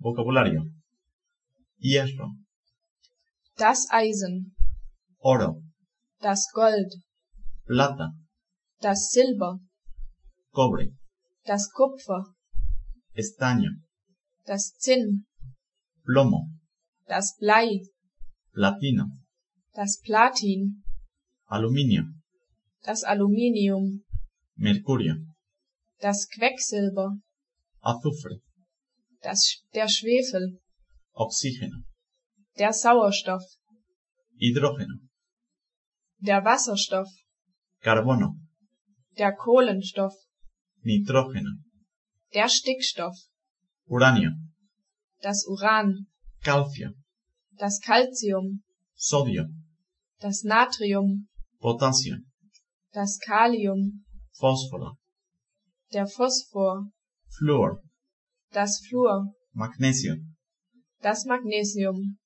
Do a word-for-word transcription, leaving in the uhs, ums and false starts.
Vocabulario. Hierro, das Eisen, oro, das Gold, plata, das Silber, cobre, das Kupfer, estaño, das Zinn, plomo, das Blei, platino, das Platin, aluminio, das Aluminium, mercurio, das Quecksilber, azufre, das, der Schwefel, oxígeno, der Sauerstoff, hidrógeno, der Wasserstoff, carbono, der Kohlenstoff, nitrógeno, der Stickstoff, uranio, das Uran, calcio, das Calcium, sodio, das Natrium, potasio, das Kalium, fósforo, der Phosphor, flúor, das Fluor, magnesio, das Magnesium,